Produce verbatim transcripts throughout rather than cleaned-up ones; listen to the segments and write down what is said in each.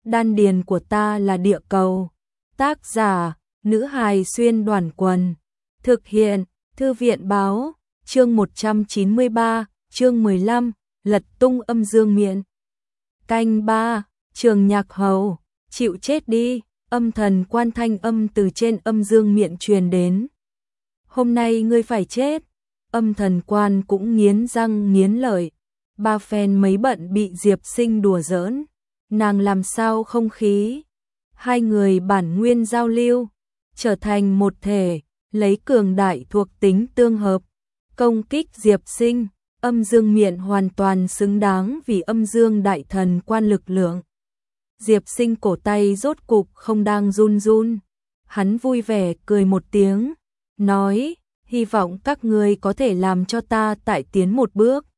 đan điền của ta là địa cầu. Tác giả, nữ hài xuyên đoàn quần. Thực hiện, thư viện báo, chương một trăm chín mươi ba, chương mười lăm, lật tung âm dương miện. Canh ba, Trường Nhạc Hầu, chịu chết đi, âm thần quan thanh âm từ trên âm dương miện truyền đến. Hôm nay ngươi phải chết. Âm thần quan cũng nghiến răng nghiến lợi. Ba phen mấy bận bị Diệp Sinh đùa giỡn, nàng làm sao không khí. Hai người bản nguyên giao lưu, trở thành một thể, lấy cường đại thuộc tính tương hợp, công kích Diệp Sinh. Âm dương miện hoàn toàn xứng đáng vì âm dương đại thần quan lực lượng. Diệp Sinh cổ tay rốt cục không đang run run. Hắn vui vẻ cười một tiếng, nói, hy vọng các ngươi có thể làm cho ta tại tiến một bước.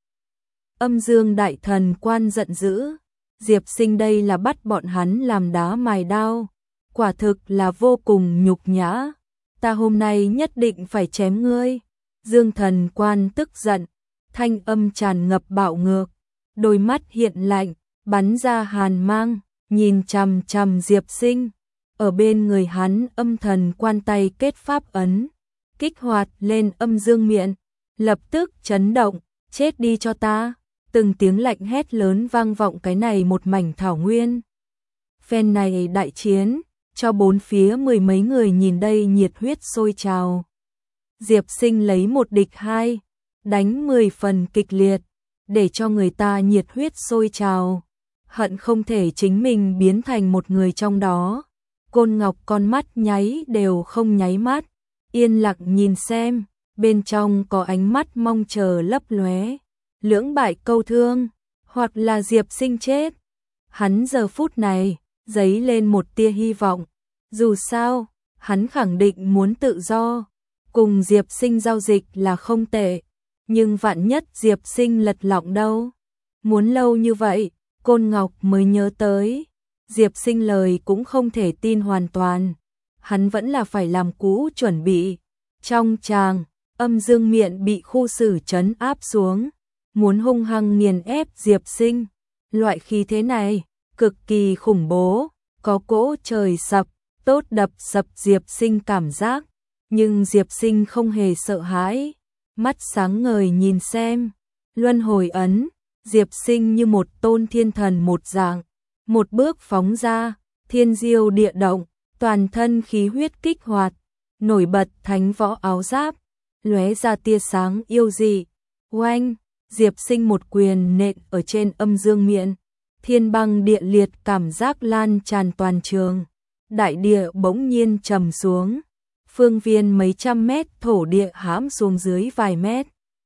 Âm dương đại thần quan giận dữ, Diệp Sinh đây là bắt bọn hắn làm đá mài đao, quả thực là vô cùng nhục nhã. Ta hôm nay nhất định phải chém ngươi. Dương thần quan tức giận, thanh âm tràn ngập bạo ngược, đôi mắt hiện lạnh, bắn ra hàn mang, nhìn chằm chằm Diệp Sinh. Ở bên người hắn âm thần quan tay kết pháp ấn, kích hoạt lên âm dương miện, lập tức chấn động, chết đi cho ta. Từng tiếng lạnh hét lớn vang vọng cái này một mảnh thảo nguyên. Phen này đại chiến, cho bốn phía mười mấy người nhìn đây nhiệt huyết sôi trào. Diệp Sinh lấy một địch hai, đánh mười phần kịch liệt, để cho người ta nhiệt huyết sôi trào, hận không thể chính mình biến thành một người trong đó. Côn Ngọc con mắt nháy đều không nháy mắt, yên lặng nhìn xem, bên trong có ánh mắt mong chờ lấp lóe. Lưỡng bại câu thương, hoặc là Diệp Sinh chết. Hắn giờ phút này dấy lên một tia hy vọng, dù sao hắn khẳng định muốn tự do, cùng Diệp Sinh giao dịch là không tệ, nhưng vạn nhất Diệp Sinh lật lọng đâu. Muốn lâu như vậy, Côn Ngọc mới nhớ tới, Diệp Sinh lời cũng không thể tin hoàn toàn, hắn vẫn là phải làm cũ chuẩn bị. Trong tràng, âm dương miện bị khu xử trấn áp xuống, muốn hung hăng nghiền ép Diệp Sinh. Loại khí thế này cực kỳ khủng bố, có cỗ trời sập, tốt đập sập Diệp Sinh cảm giác, nhưng Diệp Sinh không hề sợ hãi, mắt sáng ngời nhìn xem. Luân hồi ấn, Diệp Sinh như một tôn thiên thần một dạng, một bước phóng ra, thiên diêu địa động, toàn thân khí huyết kích hoạt, nổi bật thánh võ áo giáp, lóe ra tia sáng yêu dị. Oanh, Diệp Sinh một quyền nện ở trên âm dương miện, thiên băng địa liệt cảm giác lan tràn toàn trường, đại địa bỗng nhiên trầm xuống, phương viên mấy trăm mét thổ địa hãm xuống dưới vài mét.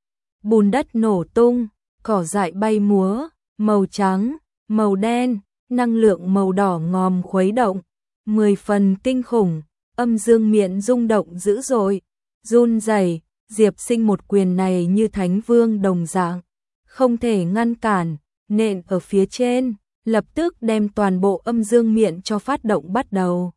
Bùn đất nổ tung, cỏ dại bay múa, màu trắng, màu đen, năng lượng màu đỏ ngòm khuấy động, mười phần kinh khủng. Âm dương miện rung động dữ dội, run rẩy. Diệp Sinh một quyền này như thánh vương đồng dạng, không thể ngăn cản, nện ở phía trên, lập tức đem toàn bộ âm dương miện cho phát động bắt đầu.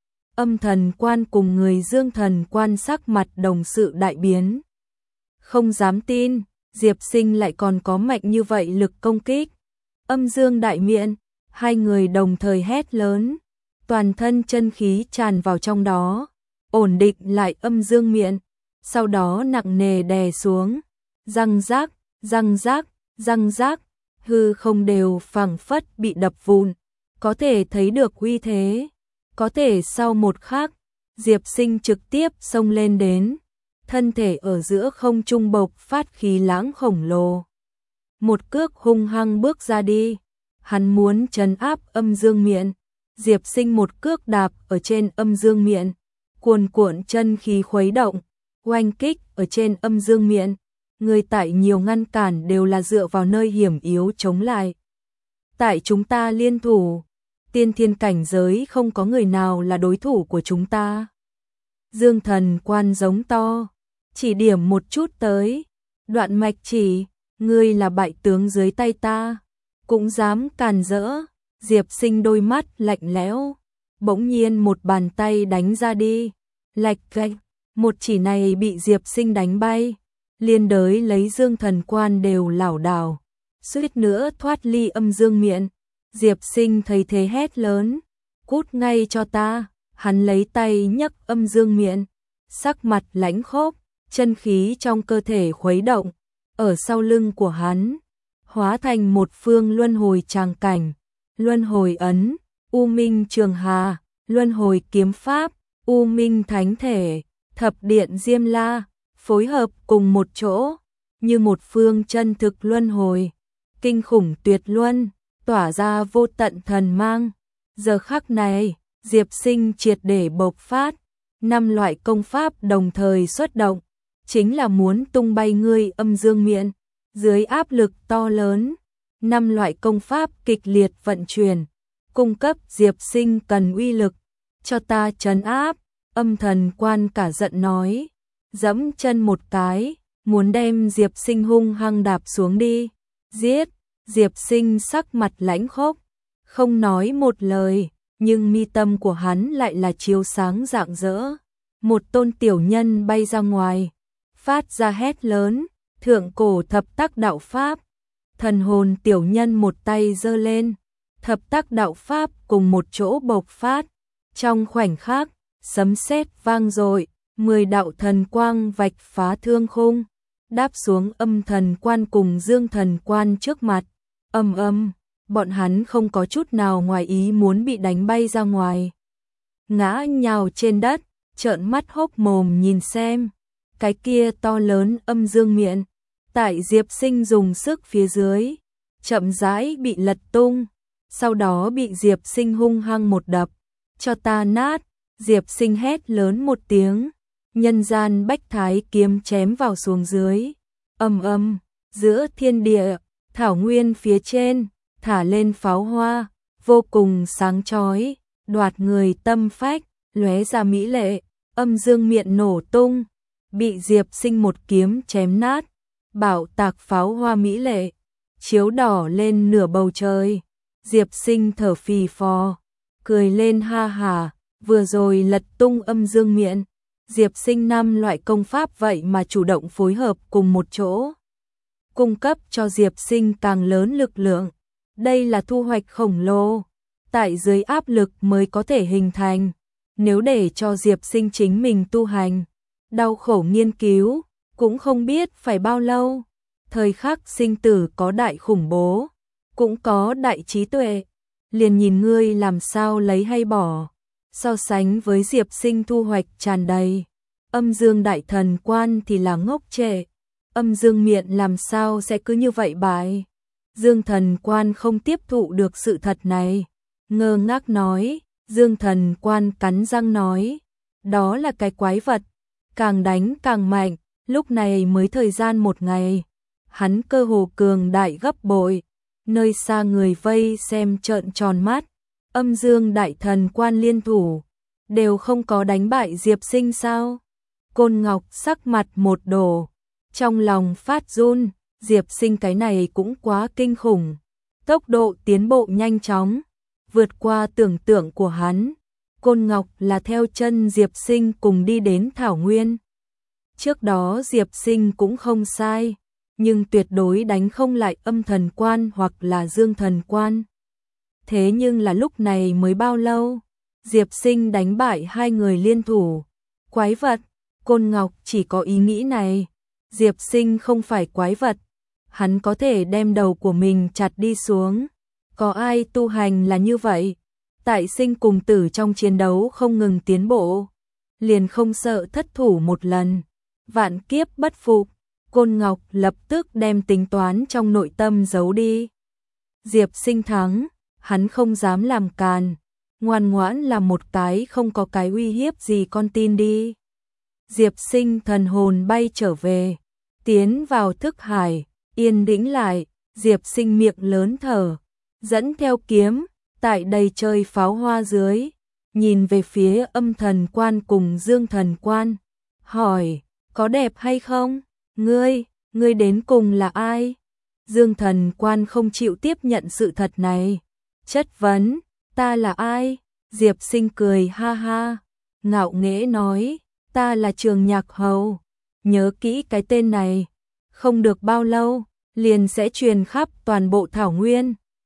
Âm thần quan cùng người dương thần quan sắc mặt đồng sự đại biến. Không dám tin, Diệp Sinh lại còn có mạnh như vậy lực công kích. Âm dương đại miện, hai người đồng thời hét lớn, toàn thân chân khí tràn vào trong đó, ổn định lại âm dương miện. Sau đó nặng nề đè xuống, răng rác, răng rác, răng rác, hư không đều phẳng phất bị đập vụn, có thể thấy được uy thế. Có thể sau một khắc, Diệp Sinh trực tiếp xông lên đến, thân thể ở giữa không trung bộc phát khí lãng khổng lồ. Một cước hung hăng bước ra đi, hắn muốn trấn áp âm dương miện. Diệp Sinh một cước đạp ở trên âm dương miện, cuồn cuộn chân khí khuấy động, oanh kích ở trên âm dương miện, người tại nhiều ngăn cản đều là dựa vào nơi hiểm yếu chống lại. Tại chúng ta liên thủ, tiên thiên cảnh giới không có người nào là đối thủ của chúng ta. Dương thần quan giống to, chỉ điểm một chút tới, đoạn mạch chỉ, ngươi là bại tướng dưới tay ta, cũng dám càn rỡ. Diệp Sinh đôi mắt lạnh lẽo, bỗng nhiên một bàn tay đánh ra đi, lạch cạch. Một chỉ này bị Diệp Sinh đánh bay, liên đới lấy dương thần quan đều lảo đảo, suýt nữa thoát ly âm dương miện. Diệp Sinh thấy thế hét lớn, cút ngay cho ta, hắn lấy tay nhấc âm dương miện, sắc mặt lãnh khốc, chân khí trong cơ thể khuấy động, ở sau lưng của hắn, hóa thành một phương luân hồi tràng cảnh, luân hồi ấn, U Minh Trường Hà, luân hồi kiếm pháp, U Minh Thánh Thể, thập điện Diêm La, phối hợp cùng một chỗ, như một phương chân thực luân hồi, kinh khủng tuyệt luân, tỏa ra vô tận thần mang. Giờ khắc này, Diệp Sinh triệt để bộc phát, năm loại công pháp đồng thời xuất động, chính là muốn tung bay ngươi âm dương miện. Dưới áp lực to lớn, năm loại công pháp kịch liệt vận chuyển, cung cấp Diệp Sinh cần uy lực, cho ta trấn áp. Âm Thần Quan cả giận nói, giẫm chân một cái, muốn đem Diệp Sinh hung hăng đạp xuống đi. Giết! Diệp Sinh sắc mặt lãnh khốc, không nói một lời, nhưng mi tâm của hắn lại là chiếu sáng rạng rỡ. Một tôn tiểu nhân bay ra ngoài, phát ra hét lớn, thượng cổ thập tác đạo pháp. Thần hồn tiểu nhân một tay giơ lên, thập tác đạo pháp cùng một chỗ bộc phát. Trong khoảnh khắc, sấm sét vang dội, mười đạo thần quang vạch phá thương khung, đáp xuống Âm Thần Quan cùng Dương Thần Quan trước mặt. Ầm ầm, bọn hắn không có chút nào ngoài ý muốn bị đánh bay ra ngoài, ngã nhào trên đất, trợn mắt hốc mồm nhìn xem, cái kia to lớn âm dương miện, tại Diệp Sinh dùng sức phía dưới, chậm rãi bị lật tung, sau đó bị Diệp Sinh hung hăng một đập, cho ta nát. Diệp Sinh hét lớn một tiếng, nhân gian bách thái kiếm chém vào xuống dưới, ầm ầm, giữa thiên địa, thảo nguyên phía trên, thả lên pháo hoa, vô cùng sáng chói, đoạt người tâm phách, lóe ra mỹ lệ, âm dương miện nổ tung, bị Diệp Sinh một kiếm chém nát, bảo tạc pháo hoa mỹ lệ, chiếu đỏ lên nửa bầu trời. Diệp Sinh thở phì phò, cười lên ha hả, vừa rồi lật tung âm dương miện, Diệp Sinh năm loại công pháp vậy mà chủ động phối hợp cùng một chỗ, cung cấp cho Diệp Sinh càng lớn lực lượng. Đây là thu hoạch khổng lồ, tại dưới áp lực mới có thể hình thành. Nếu để cho Diệp Sinh chính mình tu hành, đau khổ nghiên cứu, cũng không biết phải bao lâu. Thời khắc sinh tử có đại khủng bố, cũng có đại trí tuệ, liền nhìn ngươi làm sao lấy hay bỏ. So sánh với Diệp Sinh thu hoạch tràn đầy, âm dương đại thần quan thì là ngốc trệ, âm dương miện làm sao sẽ cứ như vậy bại. Dương Thần Quan không tiếp thụ được sự thật này, ngơ ngác nói. Dương Thần Quan cắn răng nói, đó là cái quái vật, càng đánh càng mạnh. Lúc này mới thời gian một ngày, hắn cơ hồ cường đại gấp bội, nơi xa người vây xem trợn tròn mắt. Âm Dương Đại Thần Quan liên thủ, đều không có đánh bại Diệp Sinh sao? Côn Ngọc sắc mặt một đổ, trong lòng phát run. Diệp Sinh cái này cũng quá kinh khủng, tốc độ tiến bộ nhanh chóng, vượt qua tưởng tượng của hắn. Côn Ngọc là theo chân Diệp Sinh cùng đi đến Thảo Nguyên. Trước đó Diệp Sinh cũng không sai, nhưng tuyệt đối đánh không lại Âm Thần Quan hoặc là Dương Thần Quan. Thế nhưng là lúc này mới bao lâu, Diệp Sinh đánh bại hai người liên thủ. Quái vật, Côn Ngọc chỉ có ý nghĩ này. Diệp Sinh không phải quái vật, hắn có thể đem đầu của mình chặt đi xuống. Có ai tu hành là như vậy, tại sinh cùng tử trong chiến đấu không ngừng tiến bộ, liền không sợ thất thủ một lần, vạn kiếp bất phục. Côn Ngọc lập tức đem tính toán trong nội tâm giấu đi. Diệp Sinh thắng, hắn không dám làm càn, ngoan ngoãn làm một cái không có cái uy hiếp gì con tin đi. Diệp Sinh thần hồn bay trở về, tiến vào thức hải, yên tĩnh lại. Diệp Sinh miệng lớn thở, dẫn theo kiếm, tại đầy trời pháo hoa dưới, nhìn về phía Âm Thần Quan cùng Dương Thần Quan, hỏi, có đẹp hay không? Ngươi, ngươi đến cùng là ai? Dương Thần Quan không chịu tiếp nhận sự thật này, chất vấn, ta là ai? Diệp Sinh cười ha ha, ngạo nghễ nói, ta là Trường Nhạc Hầu, nhớ kỹ cái tên này, không được bao lâu, liền sẽ truyền khắp toàn bộ Thảo Nguyên.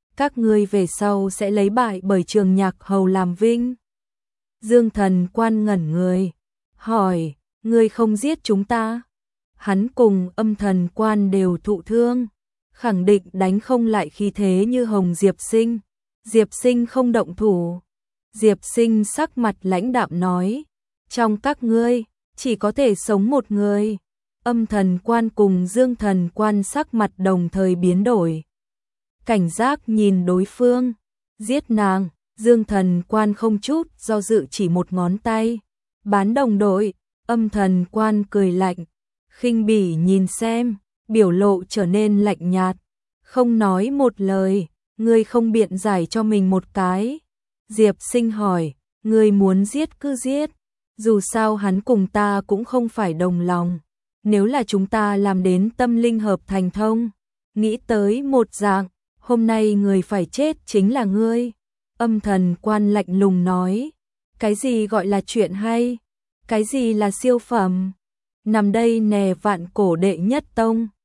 các ngươi về sau sẽ lấy bại bởi Trường Nhạc Hầu làm vinh. Dương Thần Quan ngẩn người, hỏi, ngươi không giết chúng ta? Hắn cùng Âm Thần Quan đều thụ thương, khẳng định đánh không lại khí thế như Hồng Diệp Sinh. Diệp Sinh không động thủ. Diệp Sinh sắc mặt lãnh đạm nói, trong các ngươi, chỉ có thể sống một người. Âm Thần Quan cùng Dương Thần Quan sắc mặt đồng thời biến đổi. Cảnh giác nhìn đối phương, giết nàng. Dương Thần Quan không chút do dự chỉ một ngón tay. Bán đồng đội. Âm Thần Quan cười lạnh, khinh bỉ nhìn xem, biểu lộ trở nên lạnh nhạt, không nói một lời. Ngươi không biện giải cho mình một cái. Diệp Sinh hỏi, ngươi muốn giết cứ giết, dù sao hắn cùng ta cũng không phải đồng lòng. Nếu là chúng ta làm đến tâm linh hợp thành thông, nghĩ tới một dạng, hôm nay người phải chết chính là ngươi. Âm Thần Quan lạnh lùng nói, cái gì gọi là chuyện hay, cái gì là siêu phẩm, nằm đây nè vạn cổ đệ nhất tông.